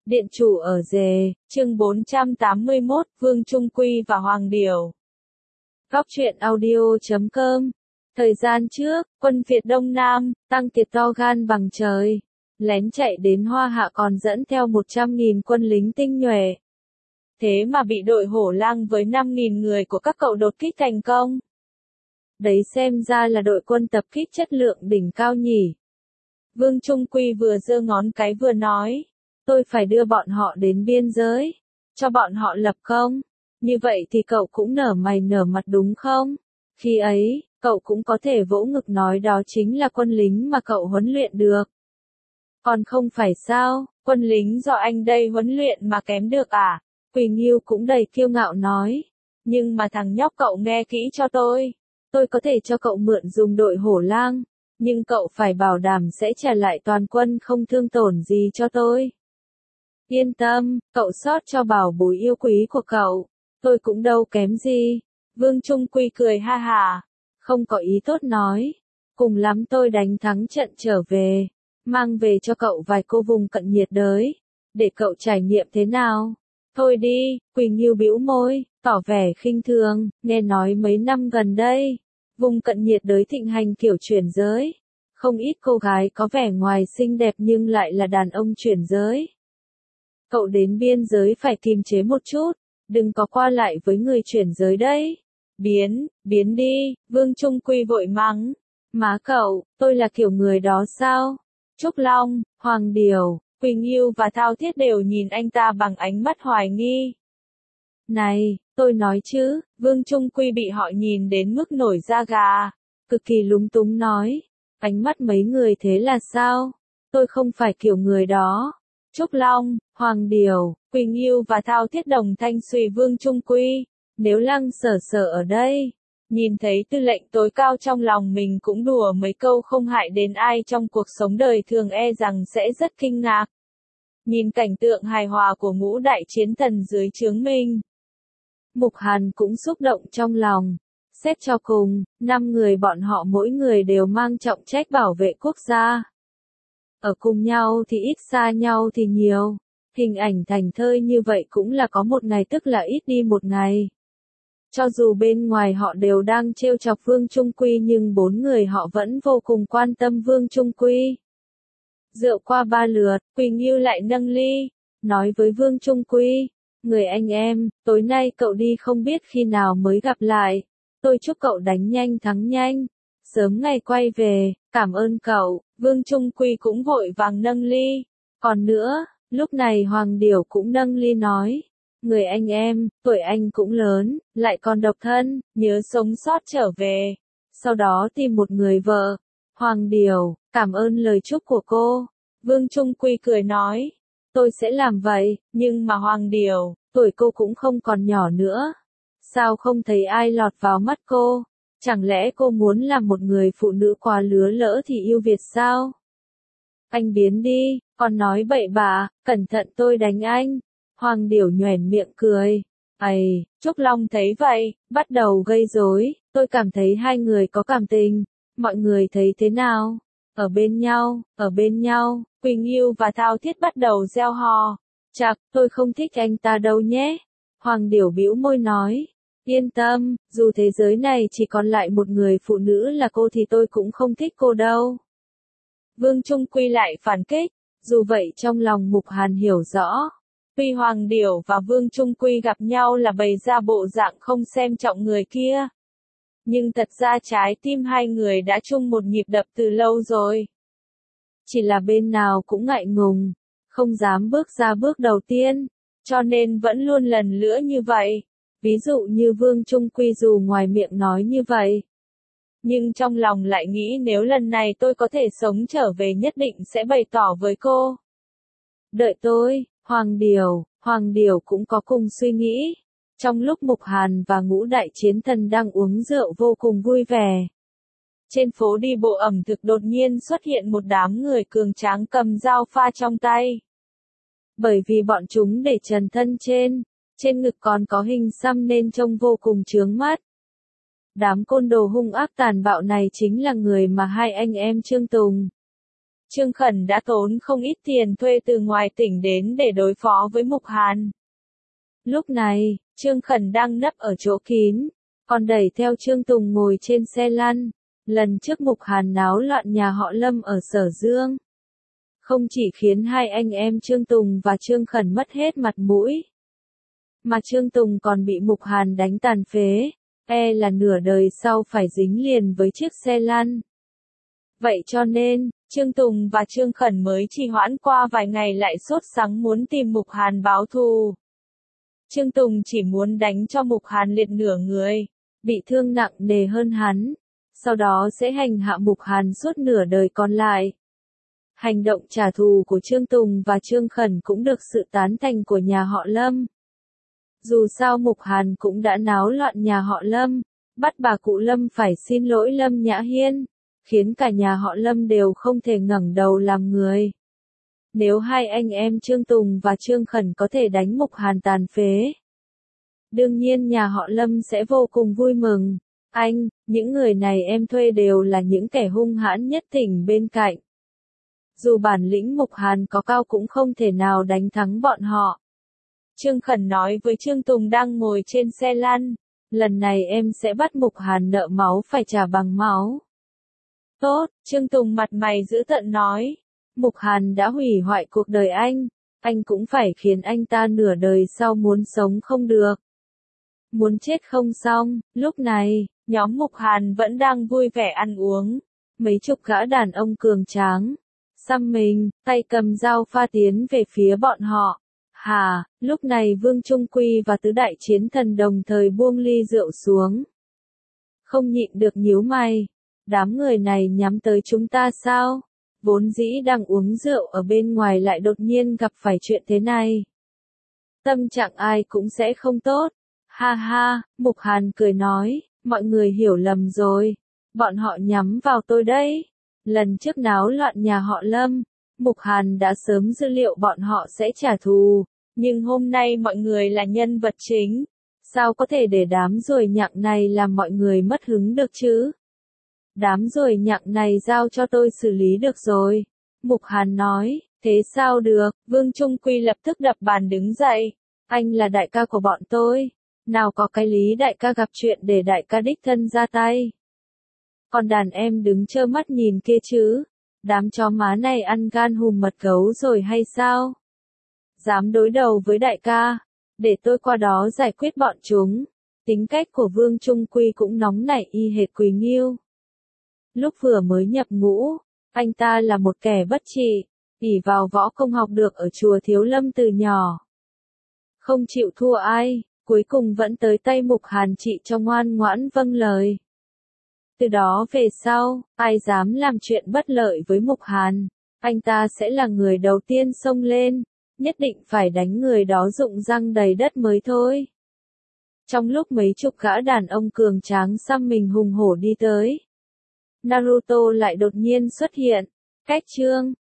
Điện chủ ở Dề, chương 481, Vương Trung Quy và Hoàng Điểu. Góc truyện audio.com. Thời gian trước, quân Việt Đông Nam, tăng kiệt to gan bằng trời. Lén chạy đến Hoa Hạ còn dẫn theo 100.000 quân lính tinh nhuệ. Thế mà bị đội Hổ Lang với 5.000 người của các cậu đột kích thành công. Đấy xem ra là đội quân tập kích chất lượng đỉnh cao nhỉ. Vương Trung Quy vừa giơ ngón cái vừa nói. Tôi phải đưa bọn họ đến biên giới, cho bọn họ lập công. Như vậy thì cậu cũng nở mày nở mặt đúng không? Khi ấy, cậu cũng có thể vỗ ngực nói đó chính là quân lính mà cậu huấn luyện được. Còn không phải sao, quân lính do anh đây huấn luyện mà kém được à? Quỳ Nghiêu cũng đầy kiêu ngạo nói. Nhưng mà thằng nhóc cậu nghe kỹ cho tôi có thể cho cậu mượn dùng đội Hổ Lang, nhưng cậu phải bảo đảm sẽ trả lại toàn quân không thương tổn gì cho tôi. Yên tâm, cậu sót cho bảo bối yêu quý của cậu, tôi cũng đâu kém gì. Vương Trung Quy cười ha hà, không có ý tốt nói. Cùng lắm tôi đánh thắng trận trở về, mang về cho cậu vài cô vùng cận nhiệt đới, để cậu trải nghiệm thế nào. Thôi đi, Quỳ Nghiêu bĩu môi, tỏ vẻ khinh thường, nghe nói mấy năm gần đây, vùng cận nhiệt đới thịnh hành kiểu chuyển giới. Không ít cô gái có vẻ ngoài xinh đẹp nhưng lại là đàn ông chuyển giới. Cậu đến biên giới phải kiềm chế một chút, đừng có qua lại với người chuyển giới đấy. Biến đi, Vương Trung Quy vội mắng. Má cậu, tôi là kiểu người đó sao? Trúc Long, Hoàng Điểu, Quỳ Nghiêu và Thao Thiết đều nhìn anh ta bằng ánh mắt hoài nghi. Này, tôi nói chứ, Vương Trung Quy bị họ nhìn đến mức nổi da gà, cực kỳ lúng túng nói. Ánh mắt mấy người thế là sao? Tôi không phải kiểu người đó. Trúc Long, Hoàng Điểu, Quỳ Nghiêu và Thao Thiết đồng thanh suy Vương Trung Quy. Nếu Lăng Sở Sở ở đây, nhìn thấy tư lệnh tối cao trong lòng mình cũng đùa mấy câu không hại đến ai trong cuộc sống đời thường e rằng sẽ rất kinh ngạc. Nhìn cảnh tượng hài hòa của ngũ đại chiến thần dưới trướng mình, Mục Hàn cũng xúc động trong lòng. Xét cho cùng, 5 người bọn họ mỗi người đều mang trọng trách bảo vệ quốc gia. Ở cùng nhau thì ít, xa nhau thì nhiều. Hình ảnh thành thơi như vậy cũng là có một ngày tức là ít đi một ngày. Cho dù bên ngoài họ đều đang trêu chọc Vương Trung Quy nhưng 4 người họ vẫn vô cùng quan tâm Vương Trung Quy. Rượu qua 3 lượt, Quỳ Nghiêu lại nâng ly, nói với Vương Trung Quy. Người anh em, tối nay cậu đi không biết khi nào mới gặp lại. Tôi chúc cậu đánh nhanh thắng nhanh, sớm ngày quay về, cảm ơn cậu. Vương Trung Quy cũng vội vàng nâng ly. Còn nữa, lúc này Hoàng Điểu cũng nâng ly nói. Người anh em, tuổi anh cũng lớn, lại còn độc thân, nhớ sống sót trở về. Sau đó tìm một người vợ. Hoàng Điểu, cảm ơn lời chúc của cô. Vương Trung Quy cười nói. Tôi sẽ làm vậy, nhưng mà Hoàng Điểu, tuổi cô cũng không còn nhỏ nữa. Sao không thấy ai lọt vào mắt cô? Chẳng lẽ cô muốn làm một người phụ nữ quá lứa lỡ thì yêu Việt sao? Anh biến đi, còn nói bậy bạ, cẩn thận tôi đánh anh. Hoàng Điểu nhoẻn miệng cười. Ây, Trúc Long thấy vậy, bắt đầu gây rối. Tôi cảm thấy hai người có cảm tình. Mọi người thấy thế nào? Ở bên nhau, Quỳ Nghiêu và Thao Thiết bắt đầu reo hò. Chạc, tôi không thích anh ta đâu nhé. Hoàng Điểu bĩu môi nói. Yên tâm, dù thế giới này chỉ còn lại một người phụ nữ là cô thì tôi cũng không thích cô đâu. Vương Trung Quy lại phản kích, dù vậy trong lòng Mục Hàn hiểu rõ. Tuy Hoàng Điểu và Vương Trung Quy gặp nhau là bày ra bộ dạng không xem trọng người kia. Nhưng thật ra trái tim hai người đã chung một nhịp đập từ lâu rồi. Chỉ là bên nào cũng ngại ngùng, không dám bước ra bước đầu tiên, cho nên vẫn luôn lần lữa như vậy. Ví dụ như Vương Trung Quy dù ngoài miệng nói như vậy, nhưng trong lòng lại nghĩ nếu lần này tôi có thể sống trở về nhất định sẽ bày tỏ với cô. Đợi tôi, Hoàng Điểu cũng có cùng suy nghĩ. Trong lúc Mục Hàn và ngũ đại chiến thần đang uống rượu vô cùng vui vẻ. Trên phố đi bộ ẩm thực đột nhiên xuất hiện một đám người cường tráng cầm dao pha trong tay. Bởi vì bọn chúng để trần thân trên ngực còn có hình xăm nên trông vô cùng chướng mắt. Đám côn đồ hung ác tàn bạo này chính là người mà hai anh em Trương Tùng Trương Khẩn đã tốn không ít tiền thuê từ ngoài tỉnh đến để đối phó với Mục Hàn. Lúc này, Trương Khẩn đang nấp ở chỗ kín, còn đẩy theo Trương Tùng ngồi trên xe lăn. Lần trước Mục Hàn náo loạn nhà họ Lâm ở Sở Dương, không chỉ khiến hai anh em Trương Tùng và Trương Khẩn mất hết mặt mũi, mà Trương Tùng còn bị Mục Hàn đánh tàn phế, là nửa đời sau phải dính liền với chiếc xe lăn. Vậy cho nên, Trương Tùng và Trương Khẩn mới trì hoãn qua vài ngày lại sốt sắng muốn tìm Mục Hàn báo thù. Trương Tùng chỉ muốn đánh cho Mục Hàn liệt nửa người, bị thương nặng nề hơn hắn, sau đó sẽ hành hạ Mục Hàn suốt nửa đời còn lại. Hành động trả thù của Trương Tùng và Trương Khẩn cũng được sự tán thành của nhà họ Lâm. Dù sao Mục Hàn cũng đã náo loạn nhà họ Lâm, bắt bà cụ Lâm phải xin lỗi Lâm Nhã Hiên, khiến cả nhà họ Lâm đều không thể ngẩng đầu làm người. Nếu hai anh em Trương Tùng và Trương Khẩn có thể đánh Mục Hàn tàn phế, đương nhiên nhà họ Lâm sẽ vô cùng vui mừng. Những người này em thuê đều là những kẻ hung hãn nhất tỉnh bên cạnh. Dù bản lĩnh Mục Hàn có cao cũng không thể nào đánh thắng bọn họ. Trương Khẩn nói với Trương Tùng đang ngồi trên xe lăn, lần này em sẽ bắt Mục Hàn nợ máu phải trả bằng máu. Tốt, Trương Tùng mặt mày dữ tợn nói, Mục Hàn đã hủy hoại cuộc đời anh cũng phải khiến anh ta nửa đời sau muốn sống không được, muốn chết không xong. Lúc này, nhóm Mục Hàn vẫn đang vui vẻ ăn uống, mấy chục gã đàn ông cường tráng, xăm mình, tay cầm dao pha tiến về phía bọn họ. Lúc này Vương Trung Quy và tứ đại chiến thần đồng thời buông ly rượu xuống. Không nhịn được nhíu mày, đám người này nhắm tới chúng ta sao? Vốn dĩ đang uống rượu ở bên ngoài lại đột nhiên gặp phải chuyện thế này. Tâm trạng ai cũng sẽ không tốt. Mục Hàn cười nói, mọi người hiểu lầm rồi, bọn họ nhắm vào tôi đấy. Lần trước náo loạn nhà họ Lâm, Mục Hàn đã sớm dự liệu bọn họ sẽ trả thù, nhưng hôm nay mọi người là nhân vật chính, sao có thể để đám ruồi nhặng này làm mọi người mất hứng được chứ? Đám ruồi nhặng này giao cho tôi xử lý được rồi. Mục Hàn nói, thế sao được? Vương Trung Quy lập tức đập bàn đứng dậy, anh là đại ca của bọn tôi, nào có cái lý đại ca gặp chuyện để đại ca đích thân ra tay. Còn đàn em đứng trơ mắt nhìn kia chứ, đám chó má này ăn gan hùm mật gấu rồi hay sao? Dám đối đầu với đại ca, để tôi qua đó giải quyết bọn chúng. Tính cách của Vương Trung Quy cũng nóng nảy y hệt Quỳ Nghiêu. Lúc vừa mới nhập ngũ, anh ta là một kẻ bất trị, ỷ vào võ công học được ở chùa Thiếu Lâm từ nhỏ. Không chịu thua ai, cuối cùng vẫn tới tay Mục Hàn trị cho ngoan ngoãn vâng lời. Từ đó về sau, ai dám làm chuyện bất lợi với Mục Hàn, anh ta sẽ là người đầu tiên xông lên, nhất định phải đánh người đó rụng răng đầy đất mới thôi. Trong lúc mấy chục gã đàn ông cường tráng xăm mình hùng hổ đi tới, Naruto lại đột nhiên xuất hiện. Cách chương